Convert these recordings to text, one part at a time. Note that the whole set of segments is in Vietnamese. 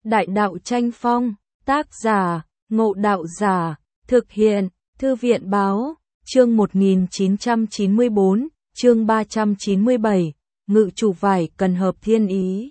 Đại đạo tranh phong, tác giả, Ngộ Đạo Giả, thực hiện, Thư viện Báo, chương 1994, chương 397, ngự chủ vải cần hợp thiên ý.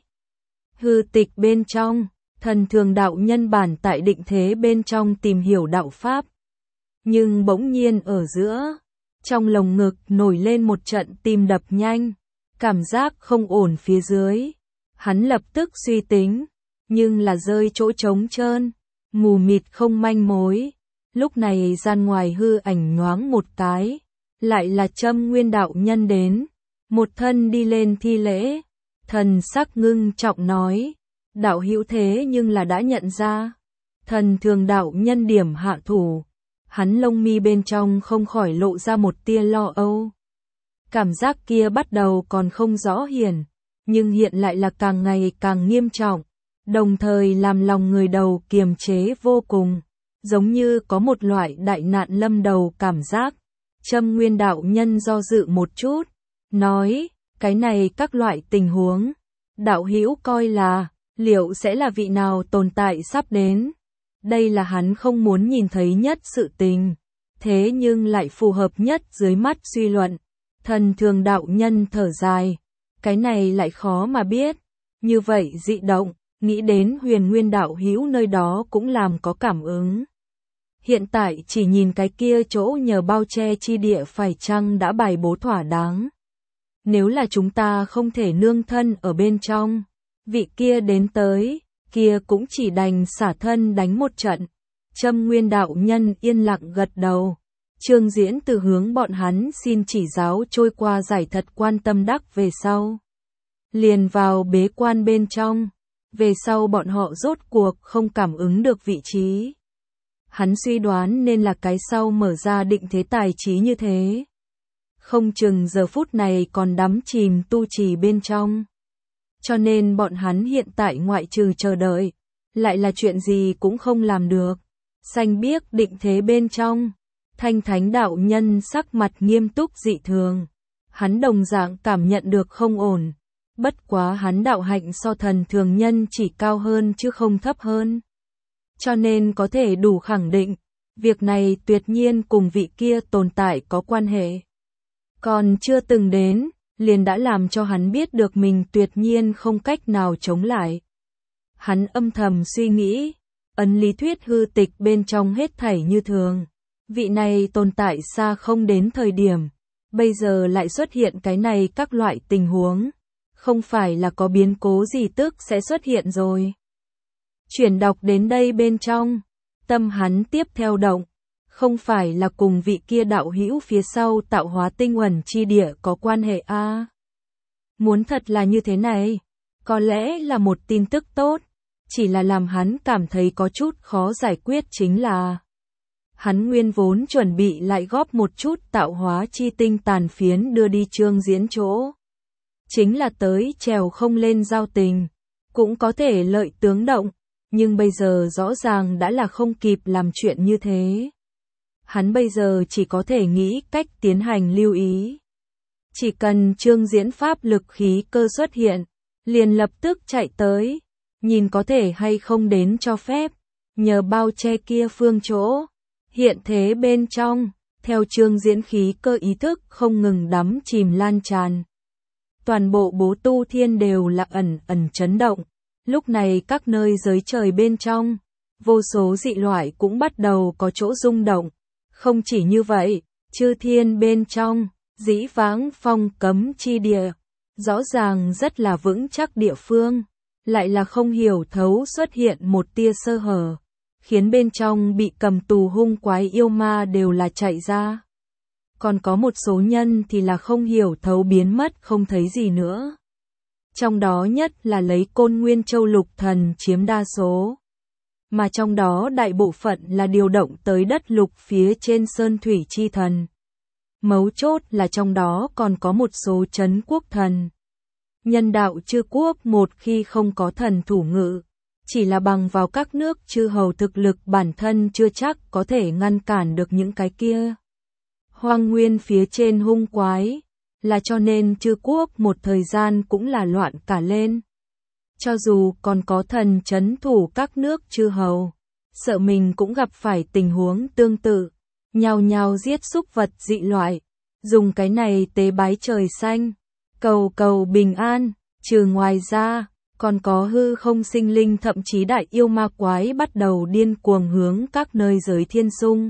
Hư tịch bên trong, thần thường đạo nhân bản tại định thế bên trong tìm hiểu đạo Pháp. Nhưng bỗng nhiên ở giữa, trong lồng ngực nổi lên một trận tim đập nhanh, cảm giác không ổn phía dưới. Hắn lập tức suy tính, nhưng là rơi chỗ trống trơn, mù mịt không manh mối. Lúc này gian ngoài hư ảnh nhoáng một cái, lại là Châm Nguyên đạo nhân đến, một thân đi lên thi lễ, thần sắc ngưng trọng nói, đạo hữu thế nhưng là đã nhận ra. Thần thường đạo nhân điểm hạ thủ, hắn lông mi bên trong không khỏi lộ ra một tia lo âu. Cảm giác kia bắt đầu còn không rõ hiển, nhưng hiện lại là càng ngày càng nghiêm trọng, đồng thời làm lòng người đầu kiềm chế vô cùng, giống như có một loại đại nạn lâm đầu cảm giác. Châm Nguyên đạo nhân do dự một chút, nói, cái này các loại tình huống, đạo hữu coi là, liệu sẽ là vị nào tồn tại sắp đến. Đây là hắn không muốn nhìn thấy nhất sự tình, thế nhưng lại phù hợp nhất dưới mắt suy luận. Thần thường đạo nhân thở dài, cái này lại khó mà biết, như vậy dị động, nghĩ đến Huyền Nguyên đạo hữu nơi đó cũng làm có cảm ứng. Hiện tại chỉ nhìn cái kia chỗ nhờ bao che chi địa phải chăng đã bày bố thỏa đáng. Nếu là chúng ta không thể nương thân ở bên trong, vị kia đến tới, kia cũng chỉ đành xả thân đánh một trận. Châm Nguyên đạo nhân yên lặng gật đầu. Trương Diễn từ hướng bọn hắn xin chỉ giáo trôi qua giải thật quan tâm đắc về sau. Liền vào bế quan bên trong, về sau bọn họ rốt cuộc không cảm ứng được vị trí. Hắn suy đoán nên là cái sau mở ra định thế tài trí như thế. Không chừng giờ phút này còn đắm chìm tu trì bên trong. Cho nên bọn hắn hiện tại ngoại trừ chờ đợi, lại là chuyện gì cũng không làm được. Xanh biếc định thế bên trong, Thanh Thánh đạo nhân sắc mặt nghiêm túc dị thường. Hắn đồng dạng cảm nhận được không ổn. Bất quá hắn đạo hạnh so thần thường nhân chỉ cao hơn chứ không thấp hơn. Cho nên có thể đủ khẳng định, việc này tuyệt nhiên cùng vị kia tồn tại có quan hệ. Còn chưa từng đến, liền đã làm cho hắn biết được mình tuyệt nhiên không cách nào chống lại. Hắn âm thầm suy nghĩ, ấn lý thuyết hư tịch bên trong hết thảy như thường. Vị này tồn tại xa không đến thời điểm, bây giờ lại xuất hiện cái này các loại tình huống. Không phải là có biến cố gì tức sẽ xuất hiện rồi. Chuyển đọc đến đây bên trong, tâm hắn tiếp theo động, không phải là cùng vị kia đạo hữu phía sau tạo hóa tinh uẩn chi địa có quan hệ a. Muốn thật là như thế này, có lẽ là một tin tức tốt, chỉ là làm hắn cảm thấy có chút khó giải quyết chính là hắn nguyên vốn chuẩn bị lại góp một chút tạo hóa chi tinh tàn phiến đưa đi Trương Diễn chỗ. Chính là tới trèo không lên giao tình, cũng có thể lợi tướng động, nhưng bây giờ rõ ràng đã là không kịp làm chuyện như thế. Hắn bây giờ chỉ có thể nghĩ cách tiến hành lưu ý. Chỉ cần Trương Diễn pháp lực khí cơ xuất hiện, liền lập tức chạy tới, nhìn có thể hay không đến cho phép, nhờ bao che kia phương chỗ. Hiện thế bên trong, theo Trương Diễn khí cơ ý thức không ngừng đắm chìm lan tràn. Toàn bộ bố tu thiên đều là ẩn ẩn chấn động, lúc này các nơi giới trời bên trong, vô số dị loại cũng bắt đầu có chỗ rung động. Không chỉ như vậy, chư thiên bên trong, dĩ vãng phong cấm chi địa, rõ ràng rất là vững chắc địa phương, lại là không hiểu thấu xuất hiện một tia sơ hở, khiến bên trong bị cầm tù hung quái yêu ma đều là chạy ra. Còn có một số nhân thì là không hiểu thấu biến mất không thấy gì nữa. Trong đó nhất là lấy Côn Nguyên Châu Lục Thần chiếm đa số. Mà trong đó đại bộ phận là điều động tới đất lục phía trên Sơn Thủy Chi Thần. Mấu chốt là trong đó còn có một số trấn quốc thần. Nhân đạo chư quốc một khi không có thần thủ ngự, chỉ là bằng vào các nước chư hầu thực lực bản thân chưa chắc có thể ngăn cản được những cái kia. Hoang nguyên phía trên hung quái, là cho nên chư quốc một thời gian cũng là loạn cả lên. Cho dù còn có thần trấn thủ các nước chư hầu, sợ mình cũng gặp phải tình huống tương tự, nhao nhao giết súc vật dị loại, dùng cái này tế bái trời xanh, cầu cầu bình an, trừ ngoài ra, còn có hư không sinh linh thậm chí đại yêu ma quái bắt đầu điên cuồng hướng các nơi giới thiên xung.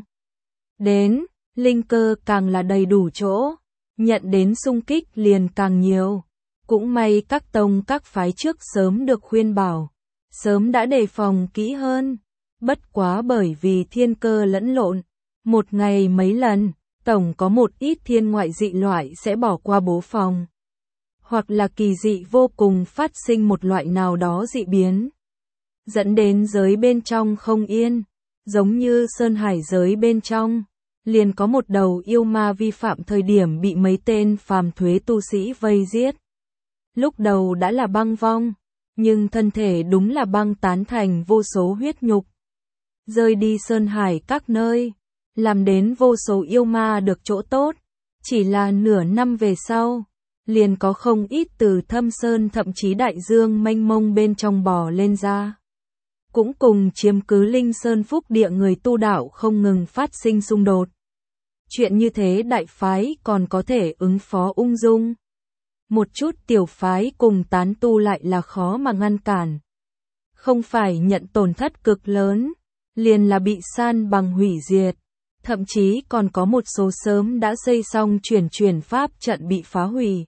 Đến, linh cơ càng là đầy đủ chỗ, nhận đến xung kích liền càng nhiều. Cũng may các tông các phái trước sớm được khuyên bảo, sớm đã đề phòng kỹ hơn. Bất quá bởi vì thiên cơ lẫn lộn, một ngày mấy lần, tổng có một ít thiên ngoại dị loại sẽ bỏ qua bố phòng. Hoặc là kỳ dị vô cùng phát sinh một loại nào đó dị biến, dẫn đến giới bên trong không yên, giống như sơn hải giới bên trong, liền có một đầu yêu ma vi phạm thời điểm bị mấy tên phàm thuế tu sĩ vây giết. Lúc đầu đã là băng vong, nhưng thân thể đúng là băng tán thành vô số huyết nhục. Rơi đi sơn hải các nơi, làm đến vô số yêu ma được chỗ tốt, chỉ là nửa năm về sau, liền có không ít từ thâm sơn thậm chí đại dương mênh mông bên trong bò lên ra. Cũng cùng chiếm cứ linh sơn phúc địa người tu đạo không ngừng phát sinh xung đột. Chuyện như thế đại phái còn có thể ứng phó ung dung. Một chút tiểu phái cùng tán tu lại là khó mà ngăn cản. Không phải nhận tổn thất cực lớn, liền là bị san bằng hủy diệt. Thậm chí còn có một số sớm đã xây xong chuyển pháp trận bị phá hủy.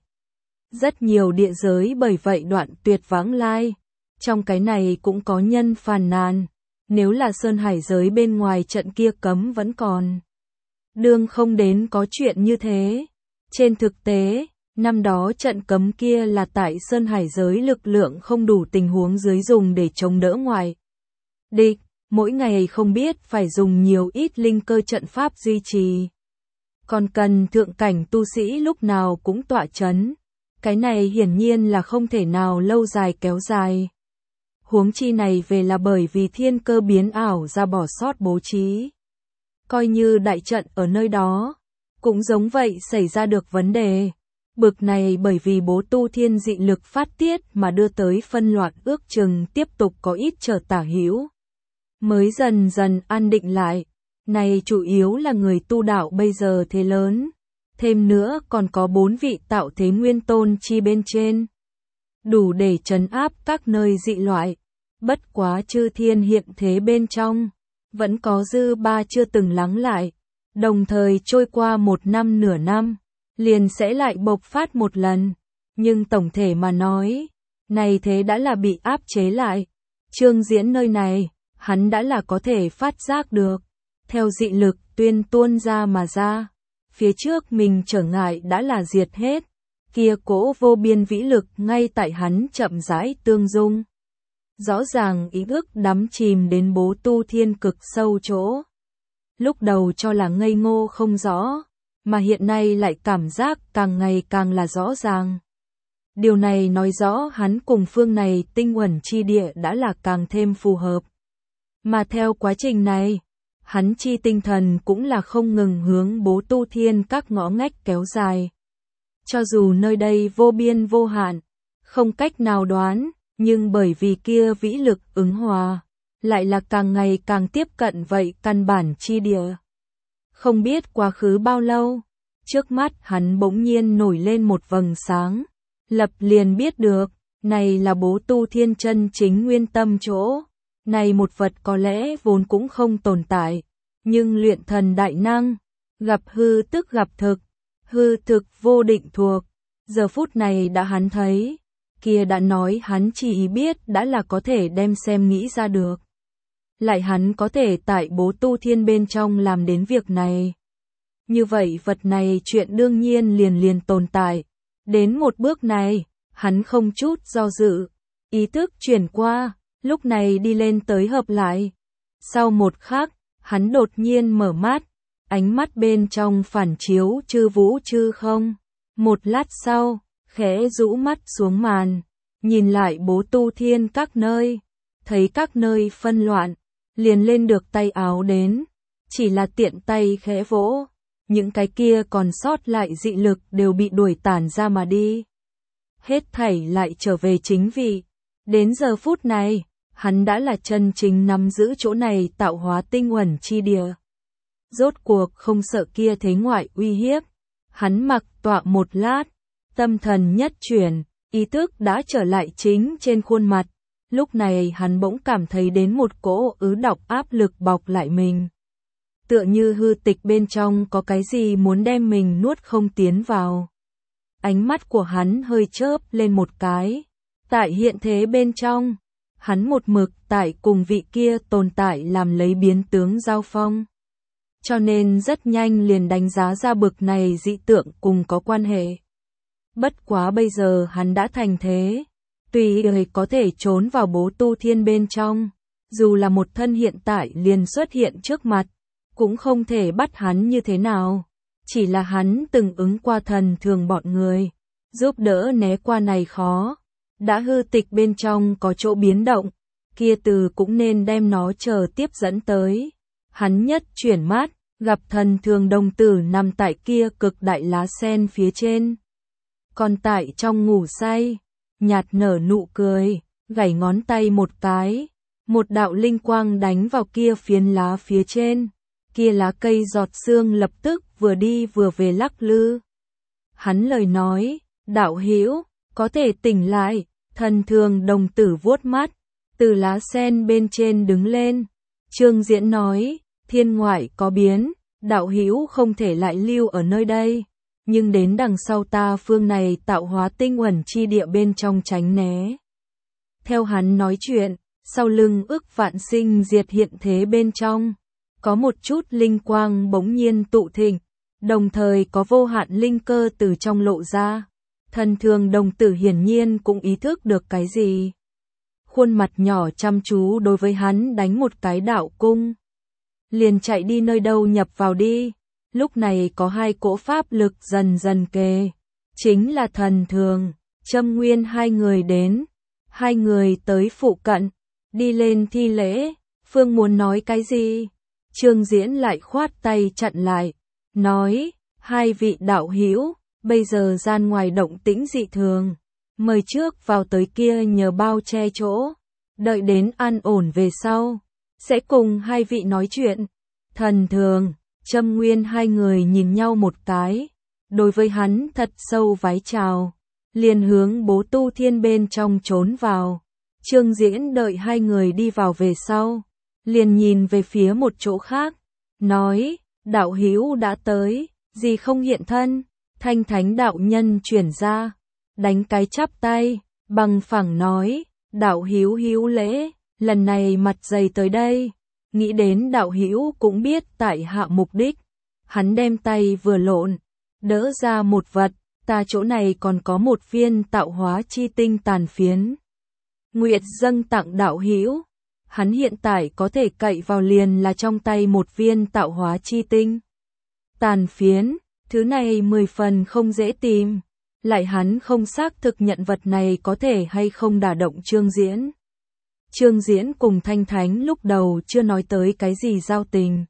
Rất nhiều địa giới bởi vậy đoạn tuyệt vãng lai. Trong cái này cũng có nhân phàn nàn. Nếu là sơn hải giới bên ngoài trận kia cấm vẫn còn. Đương không đến có chuyện như thế. Trên thực tế, năm đó trận cấm kia là tại sơn hải giới lực lượng không đủ tình huống dưới dùng để chống đỡ ngoài địch. Mỗi ngày không biết phải dùng nhiều ít linh cơ trận pháp duy trì. Còn cần thượng cảnh tu sĩ lúc nào cũng tọa chấn. Cái này hiển nhiên là không thể nào lâu dài kéo dài. Huống chi này về là bởi vì thiên cơ biến ảo ra bỏ sót bố trí. Coi như đại trận ở nơi đó, cũng giống vậy xảy ra được vấn đề. Bực này bởi vì bố tu thiên dị lực phát tiết mà đưa tới phân loạn ước chừng tiếp tục có ít trở tả hữu. Mới dần dần an định lại, này chủ yếu là người tu đạo bây giờ thế lớn, thêm nữa còn có 4 vị tạo thế nguyên tôn chi bên trên. Đủ để trấn áp các nơi dị loại, bất quá chư thiên hiện thế bên trong, vẫn có dư ba chưa từng lắng lại, đồng thời trôi qua một năm nửa năm, liền sẽ lại bộc phát một lần, nhưng tổng thể mà nói, này thế đã là bị áp chế lại, Trương Diễn nơi này. Hắn đã là có thể phát giác được, theo dị lực tuyên tuôn ra mà ra, phía trước mình trở ngại đã là diệt hết, kia cỗ vô biên vĩ lực ngay tại hắn chậm rãi tương dung. Rõ ràng ý ức đắm chìm đến bố tu thiên cực sâu chỗ. Lúc đầu cho là ngây ngô không rõ, mà hiện nay lại cảm giác càng ngày càng là rõ ràng. Điều này nói rõ hắn cùng phương này tinh uẩn chi địa đã là càng thêm phù hợp. Mà theo quá trình này, hắn chi tinh thần cũng là không ngừng hướng bố tu thiên các ngõ ngách kéo dài. Cho dù nơi đây vô biên vô hạn, không cách nào đoán, nhưng bởi vì kia vĩ lực ứng hòa, lại là càng ngày càng tiếp cận vậy căn bản chi địa. Không biết quá khứ bao lâu, trước mắt hắn bỗng nhiên nổi lên một vầng sáng, lập liền biết được, này là bố tu thiên chân chính nguyên tâm chỗ. Này một vật có lẽ vốn cũng không tồn tại, nhưng luyện thần đại năng, gặp hư tức gặp thực, hư thực vô định thuộc, giờ phút này đã hắn thấy, kia đã nói hắn chỉ biết đã là có thể đem xem nghĩ ra được. Lại hắn có thể tại bố tu thiên bên trong làm đến việc này. Như vậy vật này chuyện đương nhiên liền tồn tại, đến một bước này, hắn không chút do dự, ý thức chuyển qua. Lúc này đi lên tới hợp lại. Sau một khắc, hắn đột nhiên mở mắt, ánh mắt bên trong phản chiếu chư vũ chư không. Một lát sau, khẽ rũ mắt xuống màn, nhìn lại bố tu thiên các nơi, thấy các nơi phân loạn, liền lên được tay áo đến, chỉ là tiện tay khẽ vỗ, những cái kia còn sót lại dị lực đều bị đuổi tản ra mà đi. Hết thảy lại trở về chính vị. Đến giờ phút này, hắn đã là chân chính nắm giữ chỗ này tạo hóa tinh uẩn chi địa. Rốt cuộc không sợ kia thế ngoại uy hiếp. Hắn mặc tọa một lát, tâm thần nhất chuyển, ý thức đã trở lại chính trên khuôn mặt. Lúc này hắn bỗng cảm thấy đến một cỗ ứ đọc áp lực bọc lại mình. Tựa như hư tịch bên trong có cái gì muốn đem mình nuốt không tiến vào. Ánh mắt của hắn hơi chớp lên một cái. Tại hiện thế bên trong, hắn một mực tại cùng vị kia tồn tại làm lấy biến tướng giao phong. Cho nên rất nhanh liền đánh giá ra bực này dị tượng cùng có quan hệ. Bất quá bây giờ hắn đã thành thế. Tùy ý có thể trốn vào bố tu thiên bên trong. Dù là một thân hiện tại liền xuất hiện trước mặt. Cũng không thể bắt hắn như thế nào. Chỉ là hắn từng ứng qua thần thường bọn người. Giúp đỡ né qua này khó. Đã hư tịch bên trong có chỗ biến động. Kia từ cũng nên đem nó chờ tiếp dẫn tới. Hắn nhất chuyển mắt, gặp thần thường đồng tử nằm tại kia cực đại lá sen phía trên. Còn tại trong ngủ say, nhạt nở nụ cười, gảy ngón tay một cái. Một đạo linh quang đánh vào kia phiến lá phía trên. Kia lá cây giọt sương lập tức vừa đi vừa về lắc lư. Hắn lời nói, đạo hữu có thể tỉnh lại. Thần thường đồng tử vuốt mắt, từ lá sen bên trên đứng lên. Trương Diễn nói, thiên ngoại có biến, đạo hữu không thể lại lưu ở nơi đây. Nhưng đến đằng sau ta phương này tạo hóa tinh uẩn chi địa bên trong tránh né. Theo hắn nói chuyện, sau lưng ức vạn sinh diệt hiện thế bên trong. Có một chút linh quang bỗng nhiên tụ thịnh, đồng thời có vô hạn linh cơ từ trong lộ ra. Thần thường đồng tử hiển nhiên cũng ý thức được cái gì. Khuôn mặt nhỏ chăm chú đối với hắn đánh một cái đạo cung. Liền chạy đi nơi đâu nhập vào đi. Lúc này có hai cỗ pháp lực dần dần kề. Chính là thần thường, Châm Nguyên hai người đến. Hai người tới phụ cận, đi lên thi lễ. Phương muốn nói cái gì? Trương Diễn lại khoát tay chặn lại. Nói, hai vị đạo hữu. Bây giờ gian ngoài động tĩnh dị thường, mời trước vào tới kia nhờ bao che chỗ, đợi đến an ổn về sau, sẽ cùng hai vị nói chuyện. Thần thường, Châm Nguyên hai người nhìn nhau một cái, đối với hắn thật sâu vái chào, liền hướng bố tu thiên bên trong trốn vào. Trương Diễn đợi hai người đi vào về sau, liền nhìn về phía một chỗ khác, nói, đạo hữu đã tới, gì không hiện thân. Thanh Thánh đạo nhân chuyển ra, đánh cái chắp tay, bằng phẳng nói, đạo hữu hữu lễ, lần này mặt dày tới đây, nghĩ đến đạo hữu cũng biết tại hạ mục đích. Hắn đem tay vừa lộn, đỡ ra một vật, ta chỗ này còn có một viên tạo hóa chi tinh tàn phiến. Nguyệt dâng tặng đạo hữu, hắn hiện tại có thể cậy vào liền là trong tay một viên tạo hóa chi tinh. Tàn phiến. Thứ này 10 phần không dễ tìm, lại hắn không xác thực nhận vật này có thể hay không đả động Trương Diễn. Trương Diễn cùng Thanh Thánh lúc đầu chưa nói tới cái gì giao tình.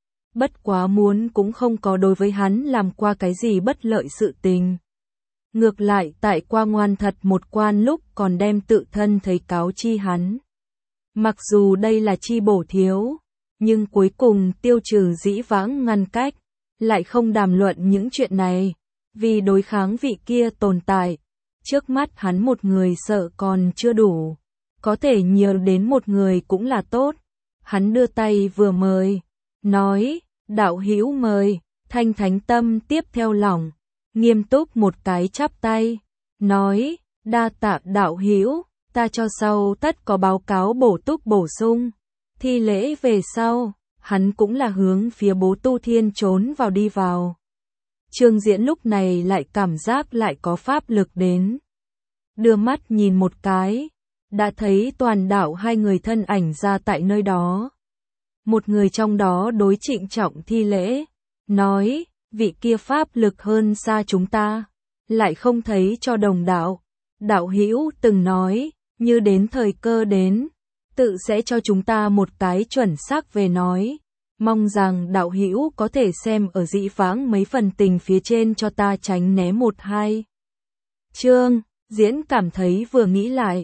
Bất quá muốn cũng không có đối với hắn làm qua cái gì bất lợi sự tình. Ngược lại tại qua ngoan thật một quan lúc còn đem tự thân thấy cáo chi hắn. Mặc dù đây là chi bổ thiếu, nhưng cuối cùng tiêu trừ dĩ vãng ngăn cách. Lại không đàm luận những chuyện này, vì đối kháng vị kia tồn tại. Trước mắt hắn một người sợ còn chưa đủ, có thể nhờ đến một người cũng là tốt. Hắn đưa tay vừa mời, nói, đạo hữu mời. Thanh Thánh tâm tiếp theo lòng, nghiêm túc một cái chắp tay, nói, đa tạ đạo hữu, ta cho sau tất có báo cáo bổ túc bổ sung. Thi lễ về sau. Hắn cũng là hướng phía bố tu thiên trốn vào đi vào. Trương Diễn lúc này lại cảm giác lại có pháp lực đến. Đưa mắt nhìn một cái, đã thấy toàn đảo hai người thân ảnh ra tại nơi đó. Một người trong đó đối trịnh trọng thi lễ, nói, vị kia pháp lực hơn xa chúng ta, lại không thấy cho đồng đạo. Đạo hữu từng nói, như đến thời cơ đến. Tự sẽ cho chúng ta một cái chuẩn xác về nói. Mong rằng đạo hữu có thể xem ở dĩ vãng mấy phần tình phía trên cho ta tránh né một hai. Trương Diễn cảm thấy vừa nghĩ lại,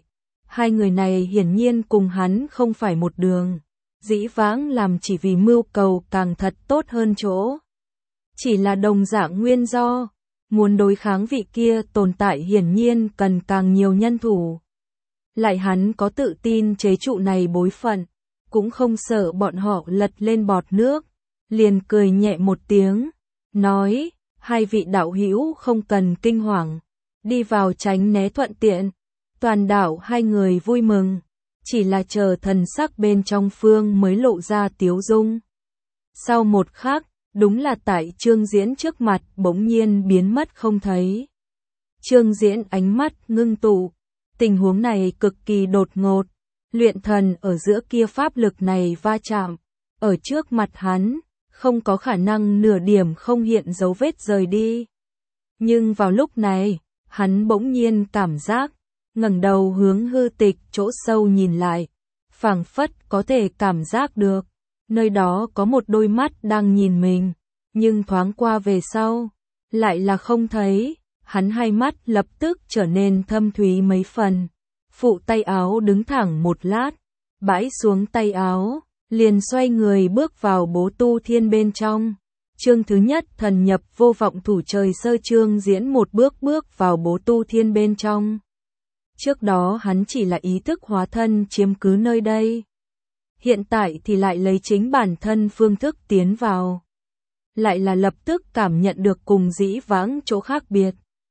Hai người này hiển nhiên cùng hắn không phải một đường. Dĩ vãng làm chỉ vì mưu cầu càng thật tốt hơn chỗ. Chỉ là đồng dạng nguyên do. Muốn đối kháng vị kia tồn tại hiển nhiên cần càng nhiều nhân thủ. Lại hắn có tự tin chế trụ này bối phận. Cũng không sợ bọn họ lật lên bọt nước. Liền cười nhẹ một tiếng. Nói, hai vị đạo hữu không cần kinh hoàng. Đi vào tránh né thuận tiện. Toàn đạo hai người vui mừng. Chỉ là chờ thần sắc bên trong Phương mới lộ ra tiếu dung. Sau một khắc, đúng là tại Trương Diễn trước mặt bỗng nhiên biến mất không thấy. Trương Diễn ánh mắt ngưng tụ. Tình huống này cực kỳ đột ngột. Luyện thần ở giữa kia pháp lực này va chạm. Ở trước mặt hắn, không có khả năng nửa điểm không hiện dấu vết rời đi. Nhưng vào lúc này, hắn bỗng nhiên cảm giác, ngẩng đầu hướng hư tịch chỗ sâu nhìn lại, phảng phất có thể cảm giác được, nơi đó có một đôi mắt đang nhìn mình, nhưng thoáng qua về sau, lại là không thấy, hắn hai mắt lập tức trở nên thâm thúy mấy phần, phụ tay áo đứng thẳng một lát, bãi xuống tay áo, liền xoay người bước vào Bố Tu Thiên bên trong. Chương thứ nhất thần nhập vô vọng thủ trời sơ Trương Diễn một bước vào Bố Tu Thiên bên trong. Trước đó hắn chỉ là ý thức hóa thân chiếm cứ nơi đây. Hiện tại thì lại lấy chính bản thân phương thức tiến vào. Lại là lập tức cảm nhận được cùng dĩ vãng chỗ khác biệt.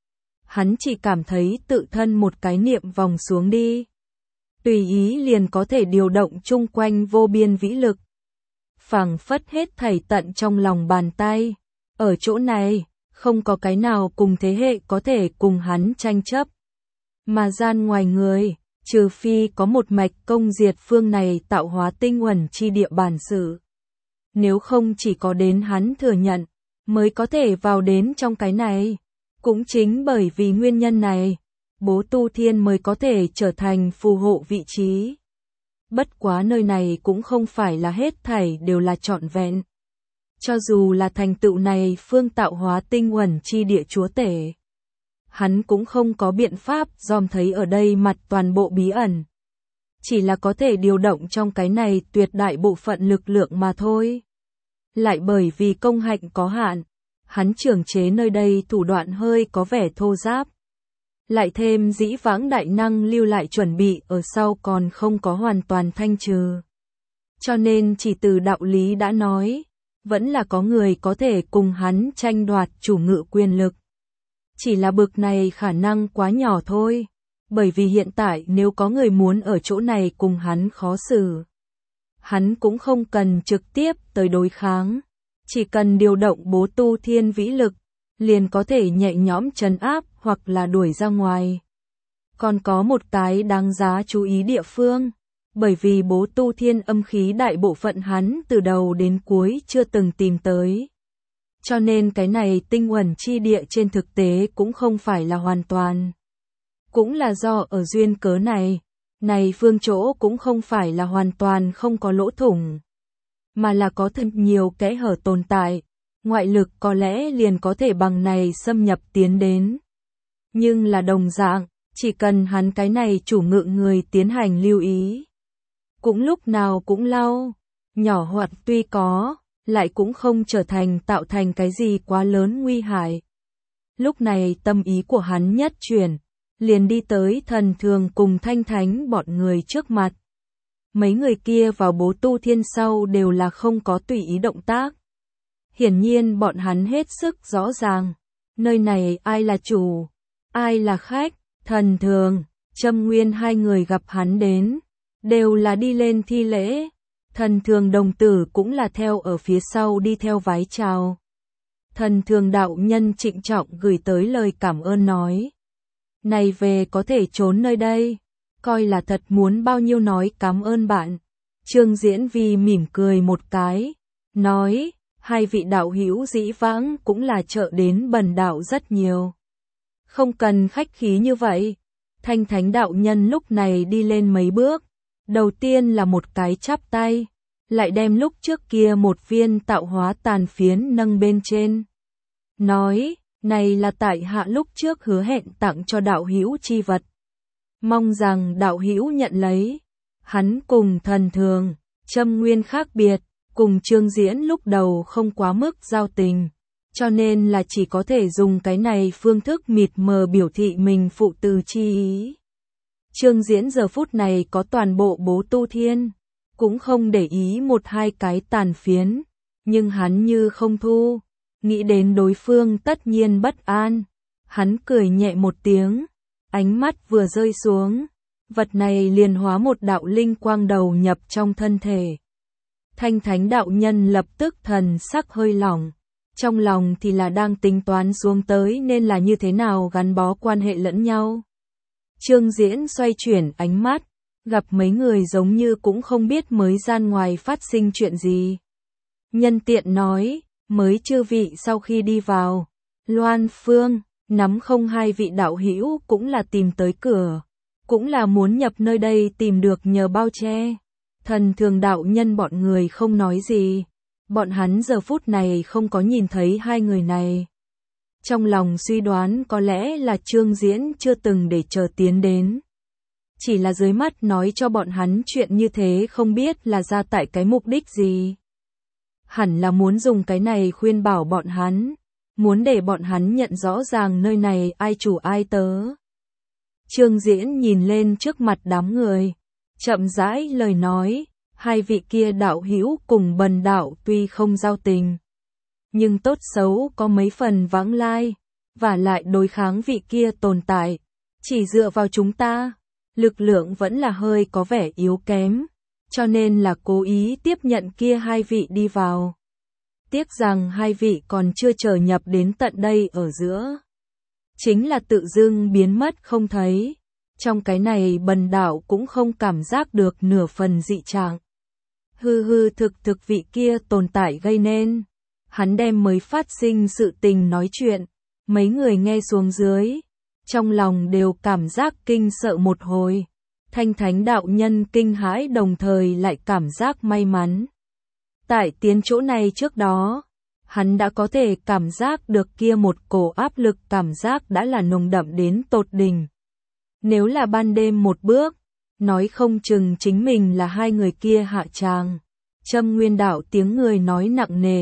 Hắn chỉ cảm thấy tự thân một cái niệm vòng xuống đi. Tùy ý liền có thể điều động chung quanh vô biên vĩ lực. Phảng phất hết thảy tận trong lòng bàn tay. Ở chỗ này, không có cái nào cùng thế hệ có thể cùng hắn tranh chấp. Mà gian ngoài người, trừ phi có một mạch công diệt phương này tạo hóa tinh uẩn chi địa bản sự. Nếu không chỉ có đến hắn thừa nhận, mới có thể vào đến trong cái này. Cũng chính bởi vì nguyên nhân này, Bố Tu Thiên mới có thể trở thành phù hộ vị trí. Bất quá nơi này cũng không phải là hết thảy đều là trọn vẹn. Cho dù là thành tựu này phương tạo hóa tinh uẩn chi địa chúa tể. Hắn cũng không có biện pháp dòm thấy ở đây mặt toàn bộ bí ẩn. Chỉ là có thể điều động trong cái này tuyệt đại bộ phận lực lượng mà thôi. Lại bởi vì công hạnh có hạn, hắn trưởng chế nơi đây thủ đoạn hơi có vẻ thô ráp. Lại thêm dĩ vãng đại năng lưu lại chuẩn bị ở sau còn không có hoàn toàn thanh trừ. Cho nên chỉ từ đạo lý đã nói, vẫn là có người có thể cùng hắn tranh đoạt chủ ngự quyền lực. Chỉ là bực này khả năng quá nhỏ thôi, bởi vì hiện tại nếu có người muốn ở chỗ này cùng hắn khó xử. Hắn cũng không cần trực tiếp tới đối kháng, chỉ cần điều động Bố Tu Thiên vĩ lực, liền có thể nhẹ nhõm trấn áp hoặc là đuổi ra ngoài. Còn có một cái đáng giá chú ý địa phương, bởi vì Bố Tu Thiên âm khí đại bộ phận hắn từ đầu đến cuối chưa từng tìm tới. Cho nên cái này tinh uẩn chi địa trên thực tế cũng không phải là hoàn toàn. Cũng là do ở duyên cớ này phương chỗ cũng không phải là hoàn toàn không có lỗ thủng. Mà là có thật nhiều kẽ hở tồn tại, ngoại lực có lẽ liền có thể bằng này xâm nhập tiến đến. Nhưng là đồng dạng, chỉ cần hắn cái này chủ ngự người tiến hành lưu ý. Cũng lúc nào cũng lau, nhỏ hoặc tuy có, lại cũng không trở thành tạo thành cái gì quá lớn nguy hại. Lúc này tâm ý của hắn nhất chuyển, liền đi tới Thần Thường cùng Thanh Thánh bọn người trước mặt. Mấy người kia vào Bố Tu Thiên sau đều là không có tùy ý động tác. Hiển nhiên bọn hắn hết sức rõ ràng, nơi này ai là chủ, ai là khách. Thần Thường, Trâm Nguyên hai người gặp hắn đến, đều là đi lên thi lễ. Thần Thường đồng tử cũng là theo ở phía sau đi theo vái chào. Thần Thường đạo nhân trịnh trọng gửi tới lời cảm ơn nói. Này về có thể trốn nơi đây, coi là thật muốn bao nhiêu nói cảm ơn bạn. Trương Diễn Vi mỉm cười một cái, nói, hai vị đạo hữu dĩ vãng cũng là trợ đến bần đạo rất nhiều. Không cần khách khí như vậy. Thanh Thánh đạo nhân lúc này đi lên mấy bước, đầu tiên là một cái chắp tay, lại đem lúc trước kia một viên tạo hóa tàn phiến nâng bên trên. Nói, này là tại hạ lúc trước hứa hẹn tặng cho đạo hữu chi vật. mong rằng đạo hữu nhận lấy. Hắn cùng Thần Thường, Châm Nguyên khác biệt, cùng Trương Diễn lúc đầu không quá mức giao tình, cho nên là chỉ có thể dùng cái này phương thức mịt mờ biểu thị mình phụ từ chi ý. Trương Diễn giờ phút này có toàn bộ bố tu thiên, cũng không để ý một hai cái tàn phiến, nhưng hắn như không thu, nghĩ đến đối phương tất nhiên bất an. Hắn cười nhẹ một tiếng, ánh mắt vừa rơi xuống, vật này liền hóa một đạo linh quang đầu nhập trong thân thể. Thanh Thánh đạo nhân lập tức thần sắc hơi lỏng, trong lòng thì là đang tính toán xuống tới nên là như thế nào gắn bó quan hệ lẫn nhau. Trương Diễn xoay chuyển ánh mắt, gặp mấy người giống như cũng không biết mới gian ngoài phát sinh chuyện gì. Nhân tiện nói, mới chư vị sau khi đi vào, Loan Phương, nắm không hai vị đạo hữu cũng là tìm tới cửa, cũng là muốn nhập nơi đây tìm được nhờ bao che. Thần Thường đạo nhân bọn người không nói gì, bọn hắn giờ phút này không có nhìn thấy hai người này. Trong lòng suy đoán có lẽ là Trương Diễn chưa từng để chờ tiến đến. Chỉ là dưới mắt nói cho bọn hắn chuyện như thế không biết là ra tại cái mục đích gì. Hẳn là muốn dùng cái này khuyên bảo bọn hắn, muốn để bọn hắn nhận rõ ràng nơi này ai chủ ai tớ. Trương Diễn nhìn lên trước mặt đám người, chậm rãi lời nói, hai vị kia đạo hữu cùng bần đạo tuy không giao tình, nhưng tốt xấu có mấy phần vãng lai, và lại đối kháng vị kia tồn tại, chỉ dựa vào chúng ta, lực lượng vẫn là hơi có vẻ yếu kém, cho nên là cố ý tiếp nhận kia hai vị đi vào. Tiếc rằng hai vị còn chưa chờ nhập đến tận đây ở giữa. Chính là tự dưng biến mất không thấy. Trong cái này bần đạo cũng không cảm giác được nửa phần dị trạng. Hư thực vị kia tồn tại gây nên. Hắn đem mới phát sinh sự tình nói chuyện. Mấy người nghe xuống dưới. Trong lòng đều cảm giác kinh sợ một hồi. Thanh Thánh đạo nhân kinh hãi đồng thời lại cảm giác may mắn. Tại tiến chỗ này trước đó, hắn đã có thể cảm giác được kia một cổ áp lực cảm giác đã là nồng đậm đến tột đỉnh. Nếu là ban đêm một bước, nói không chừng chính mình là hai người kia hạ tràng. Châm Nguyên đạo tiếng người nói nặng nề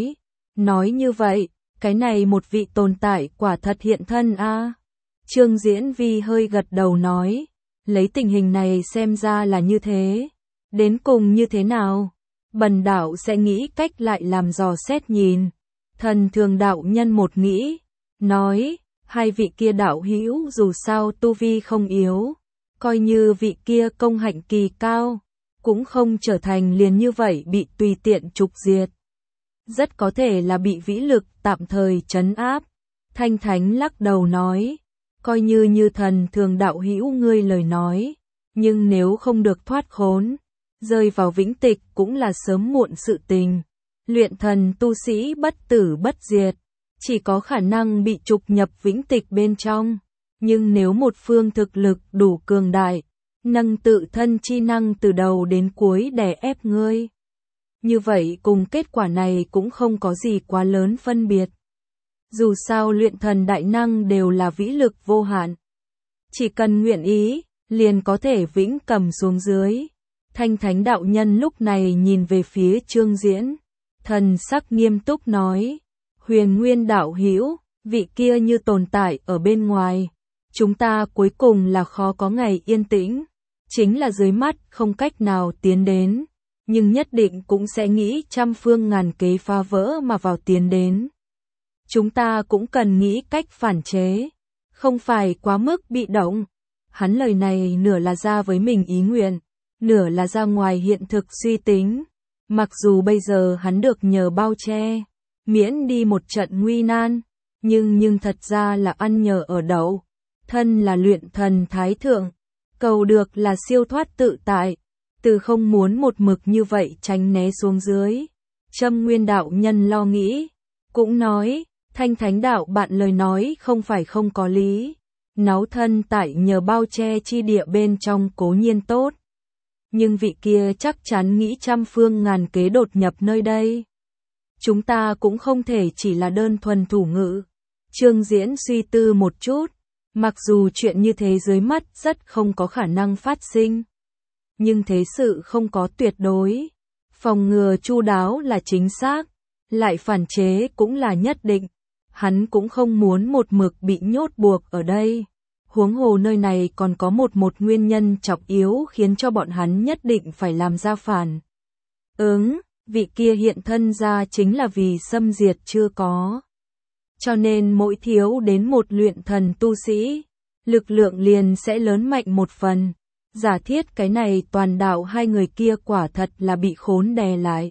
nói như vậy, cái này một vị tồn tại quả thật hiện thân a. Trương Diễn Vi hơi gật đầu nói, lấy tình hình này xem ra là như thế, đến cùng như thế nào? Bần đạo sẽ nghĩ cách lại làm dò xét nhìn. Thần Thường đạo nhân một nghĩ, nói, hai vị kia đạo hữu dù sao tu vi không yếu, coi như vị kia công hạnh kỳ cao, cũng không trở thành liền như vậy bị tùy tiện trục diệt. Rất có thể là bị vĩ lực tạm thời trấn áp. Thanh Thánh lắc đầu nói, coi như Thần Thường đạo hữu ngươi lời nói, nhưng nếu không được thoát khốn, rơi vào vĩnh tịch cũng là sớm muộn sự tình. Luyện thần tu sĩ bất tử bất diệt, chỉ có khả năng bị trục nhập vĩnh tịch bên trong. Nhưng nếu một phương thực lực đủ cường đại, nâng tự thân chi năng từ đầu đến cuối đè ép ngươi, như vậy cùng kết quả này cũng không có gì quá lớn phân biệt. Dù sao luyện thần đại năng đều là vĩ lực vô hạn. Chỉ cần nguyện ý, liền có thể vĩnh cầm xuống dưới. Thanh Thánh đạo nhân lúc này nhìn về phía Trương Diễn, thần sắc nghiêm túc nói, Huyền Nguyên đạo hữu, vị kia như tồn tại ở bên ngoài, chúng ta cuối cùng là khó có ngày yên tĩnh, chính là dưới mắt không cách nào tiến đến, nhưng nhất định cũng sẽ nghĩ trăm phương ngàn kế phá vỡ mà vào tiến đến. Chúng ta cũng cần nghĩ cách phản chế, không phải quá mức bị động. Hắn lời này nửa là ra với mình ý nguyện, nửa là ra ngoài hiện thực suy tính. Mặc dù bây giờ hắn được nhờ bao che, miễn đi một trận nguy nan, nhưng thật ra là ăn nhờ ở đậu. Thân là luyện thần thái thượng, cầu được là siêu thoát tự tại, từ không muốn một mực như vậy tránh né xuống dưới. Châm Nguyên đạo nhân lo nghĩ, cũng nói, Thanh Thánh đạo bạn lời nói không phải không có lý. Náo thân tại nhờ bao che chi địa bên trong cố nhiên tốt. Nhưng vị kia chắc chắn nghĩ trăm phương ngàn kế đột nhập nơi đây. Chúng ta cũng không thể chỉ là đơn thuần thủ ngữ. Trương Diễn suy tư một chút, Mặc dù chuyện như thế dưới mắt rất không có khả năng phát sinh, nhưng thế sự không có tuyệt đối. Phòng ngừa chu đáo là chính xác, lại phản chế cũng là nhất định. Hắn cũng không muốn một mực bị nhốt buộc ở đây. Huống hồ nơi này còn có một nguyên nhân trọng yếu khiến cho bọn hắn nhất định phải làm ra phản vị kia hiện thân ra chính là vì xâm diệt chưa có. Cho nên mỗi thiếu đến một luyện thần tu sĩ, lực lượng liền sẽ lớn mạnh một phần. Giả thiết cái này toàn đạo hai người kia quả thật là bị khốn đè lại.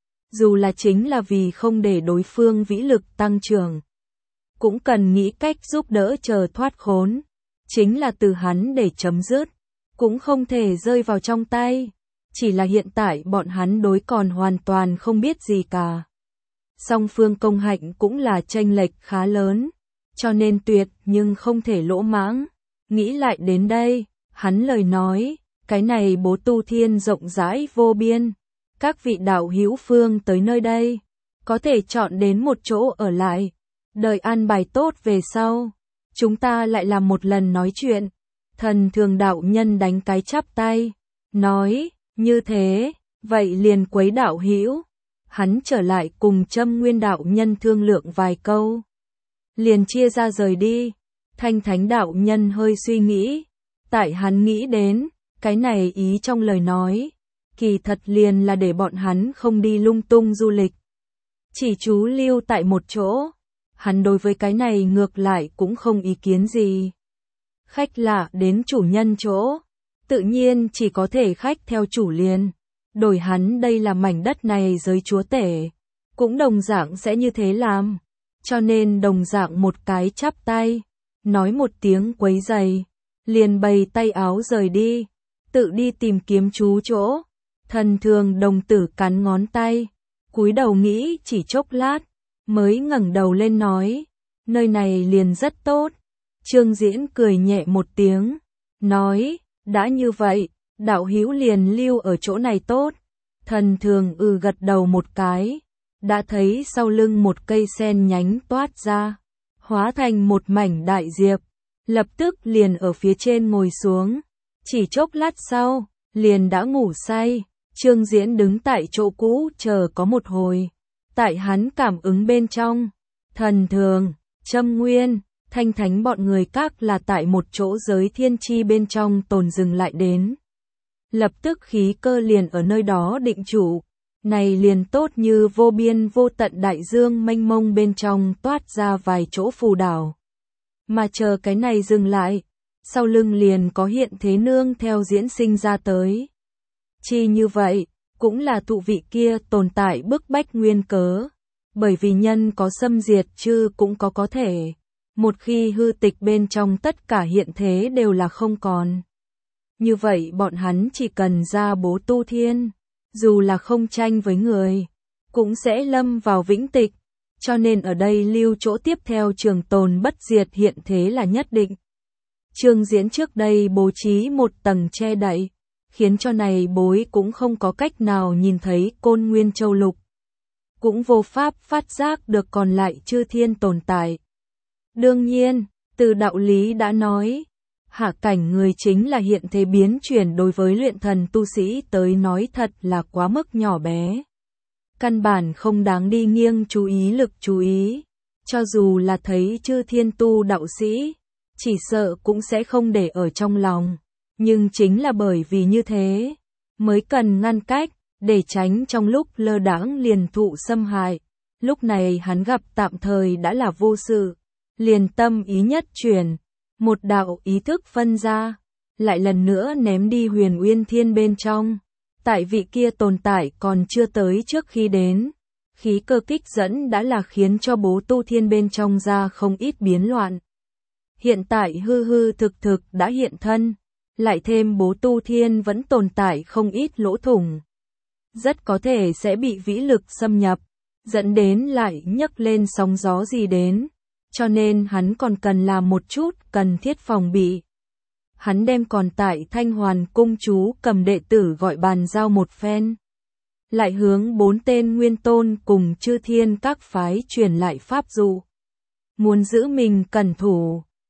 Dù là chính là vì không để đối phương vĩ lực tăng trưởng, cũng cần nghĩ cách giúp đỡ chờ thoát khốn. Chính là từ hắn để chấm dứt, cũng không thể rơi vào trong tay. Chỉ là hiện tại bọn hắn đối còn hoàn toàn không biết gì cả. Song phương công hạnh cũng là chênh lệch khá lớn, cho nên tuyệt nhưng không thể lỗ mãng. Nghĩ lại đến đây, hắn lời nói, cái này bố tu thiên rộng rãi vô biên. Các vị đạo hữu phương tới nơi đây, có thể chọn đến một chỗ ở lại, đợi an bài tốt về sau. Chúng ta lại làm một lần nói chuyện. Thần Thường đạo nhân đánh cái chắp tay, nói, như thế, vậy liền quấy đạo hữu. Hắn trở lại cùng Châm Nguyên đạo nhân thương lượng vài câu, liền chia ra rời đi. Thanh Thánh đạo nhân hơi suy nghĩ, tại hắn nghĩ đến, cái này ý trong lời nói, kỳ thật liền là để bọn hắn không đi lung tung du lịch, chỉ trú lưu tại một chỗ. Hắn đối với cái này ngược lại cũng không ý kiến gì. Khách lạ đến chủ nhân chỗ, tự nhiên chỉ có thể khách theo chủ liền. Đổi hắn đây là mảnh đất này giới chúa tể, cũng đồng dạng sẽ như thế làm. Cho nên đồng dạng một cái chắp tay, nói một tiếng quấy giày, liền bày tay áo rời đi, tự đi tìm kiếm chú chỗ. Thần Thường đồng tử cắn ngón tay, cúi đầu nghĩ chỉ chốc lát, mới ngẩng đầu lên nói, nơi này liền rất tốt. Trương Diễn cười nhẹ một tiếng, nói, đã như vậy, đạo hữu liền lưu ở chỗ này tốt. Thần Thường gật đầu một cái, đã thấy sau lưng một cây sen nhánh toát ra, hóa thành một mảnh đại diệp, lập tức liền ở phía trên ngồi xuống. Chỉ chốc lát sau, liền đã ngủ say. Trương Diễn đứng tại chỗ cũ chờ có một hồi. Tại hắn cảm ứng bên trong, Thần Thường, Châm Nguyên, Thanh Thánh bọn người các là tại một chỗ giới thiên chi bên trong tồn dừng lại đến. Lập tức khí cơ liền ở nơi đó định trụ, này liền tốt như vô biên vô tận đại dương mênh mông bên trong toát ra vài chỗ phù đảo. Mà chờ cái này dừng lại, sau lưng liền có hiện thế nương theo diễn sinh ra tới. Chi như vậy, cũng là thụ vị kia tồn tại bức bách nguyên cớ, bởi vì nhân có xâm diệt chứ cũng có thể. Một khi hư tịch bên trong tất cả hiện thế đều là không còn. Như vậy bọn hắn chỉ cần ra bố tu thiên, dù là không tranh với người, cũng sẽ lâm vào vĩnh tịch, cho nên ở đây lưu chỗ tiếp theo trường tồn bất diệt hiện thế là nhất định. Trương Diễn trước đây bố trí một tầng che đậy, khiến cho này bối cũng không có cách nào nhìn thấy Côn Nguyên Châu Lục, cũng vô pháp phát giác được còn lại chư thiên tồn tại. Đương nhiên, từ đạo lý đã nói, hạ cảnh người chính là hiện thế biến chuyển đối với luyện thần tu sĩ tới nói thật là quá mức nhỏ bé. Căn bản không đáng đi nghiêng chú ý lực chú ý, cho dù là thấy chư thiên tu đạo sĩ, chỉ sợ cũng sẽ không để ở trong lòng. Nhưng chính là bởi vì như thế, mới cần ngăn cách, để tránh trong lúc lơ đãng liền thụ xâm hại. Lúc này hắn gặp tạm thời đã là vô sự, liền tâm ý nhất chuyển, một đạo ý thức phân ra, lại lần nữa ném đi Huyền Uyên Thiên bên trong. Tại vị kia tồn tại còn chưa tới trước khi đến, khí cơ kích dẫn đã là khiến cho bố tu thiên bên trong ra không ít biến loạn. Hiện tại hư hư thực thực đã hiện thân, lại thêm bố tu thiên vẫn tồn tại không ít lỗ thủng. Rất có thể sẽ bị vĩ lực xâm nhập, dẫn đến lại nhấc lên sóng gió gì đến, cho nên hắn còn cần làm một chút cần thiết phòng bị. Hắn đem còn tại Thanh Hoàn cung chú cầm đệ tử gọi bàn giao một phen. Lại hướng 4 tên nguyên tôn cùng chư thiên các phái truyền lại pháp dụ. Muốn giữ mình cẩn thủ,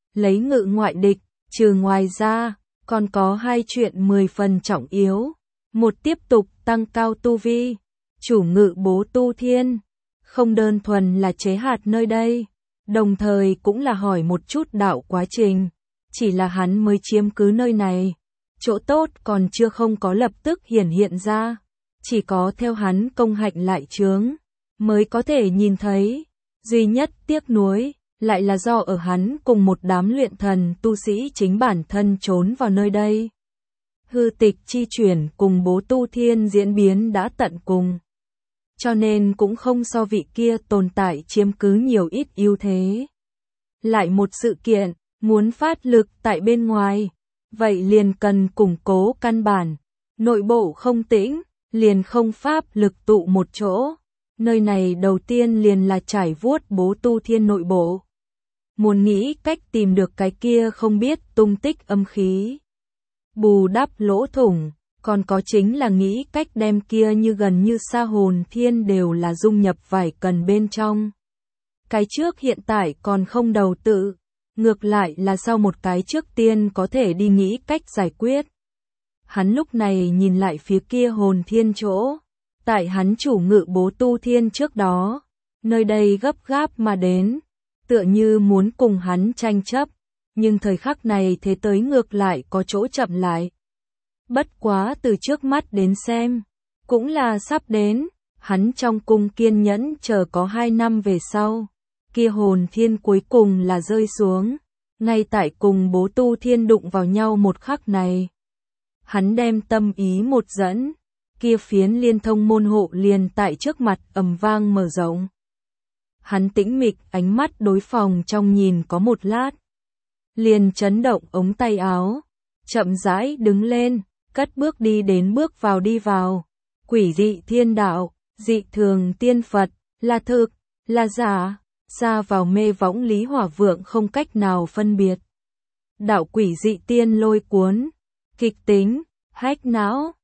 lấy ngự ngoại địch, trừ ngoài ra, còn có hai chuyện 10 phần trọng yếu. Một, tiếp tục tăng cao tu vi, chủ ngự Bố Tu Thiên, không đơn thuần là chế hạt nơi đây, đồng thời cũng là hỏi một chút đạo quá trình, chỉ là hắn mới chiếm cứ nơi này, chỗ tốt còn chưa không có lập tức hiển hiện ra, chỉ có theo hắn công hạnh lại chướng, mới có thể nhìn thấy, duy nhất tiếc nuối, lại là do ở hắn cùng một đám luyện thần tu sĩ chính bản thân trốn vào nơi đây. Hư tịch chi chuyển cùng Bố Tu Thiên diễn biến đã tận cùng. Cho nên cũng không so vị kia tồn tại chiếm cứ nhiều ít ưu thế. Lại một sự kiện, muốn phát lực tại bên ngoài, vậy liền cần củng cố căn bản, nội bộ không tĩnh, liền không pháp lực tụ một chỗ. Nơi này đầu tiên liền là trải vuốt Bố Tu Thiên nội bộ. Muốn nghĩ cách tìm được cái kia không biết tung tích âm khí, bù đắp lỗ thủng, còn có chính là nghĩ cách đem kia như gần như xa hồn thiên đều là dung nhập vài cần bên trong. Cái trước hiện tại còn không đầu tự, ngược lại là sau một cái trước tiên có thể đi nghĩ cách giải quyết. Hắn lúc này nhìn lại phía kia hồn thiên chỗ, tại hắn chủ ngự Bố Tu Thiên trước đó, nơi đây gấp gáp mà đến, tựa như muốn cùng hắn tranh chấp, nhưng thời khắc này thế tới ngược lại có chỗ chậm lại. Bất quá từ trước mắt đến xem, cũng là sắp đến, hắn trong cung kiên nhẫn chờ có 2 năm về sau, kia hồn thiên cuối cùng là rơi xuống, ngay tại cùng Bố Tu Thiên đụng vào nhau một khắc này. Hắn đem tâm ý một dẫn, kia phiến liên thông môn hộ liền tại trước mặt ầm vang mở rộng. Hắn tĩnh mịch ánh mắt đối phòng trong nhìn có một lát, liền chấn động ống tay áo, chậm rãi đứng lên, cất bước đi đến bước vào đi vào. Quỷ dị thiên đạo, dị thường tiên Phật, là thực, là giả, ra vào mê võng Lý Hỏa Vượng không cách nào phân biệt. Đạo quỷ dị tiên lôi cuốn, kịch tính, hách não,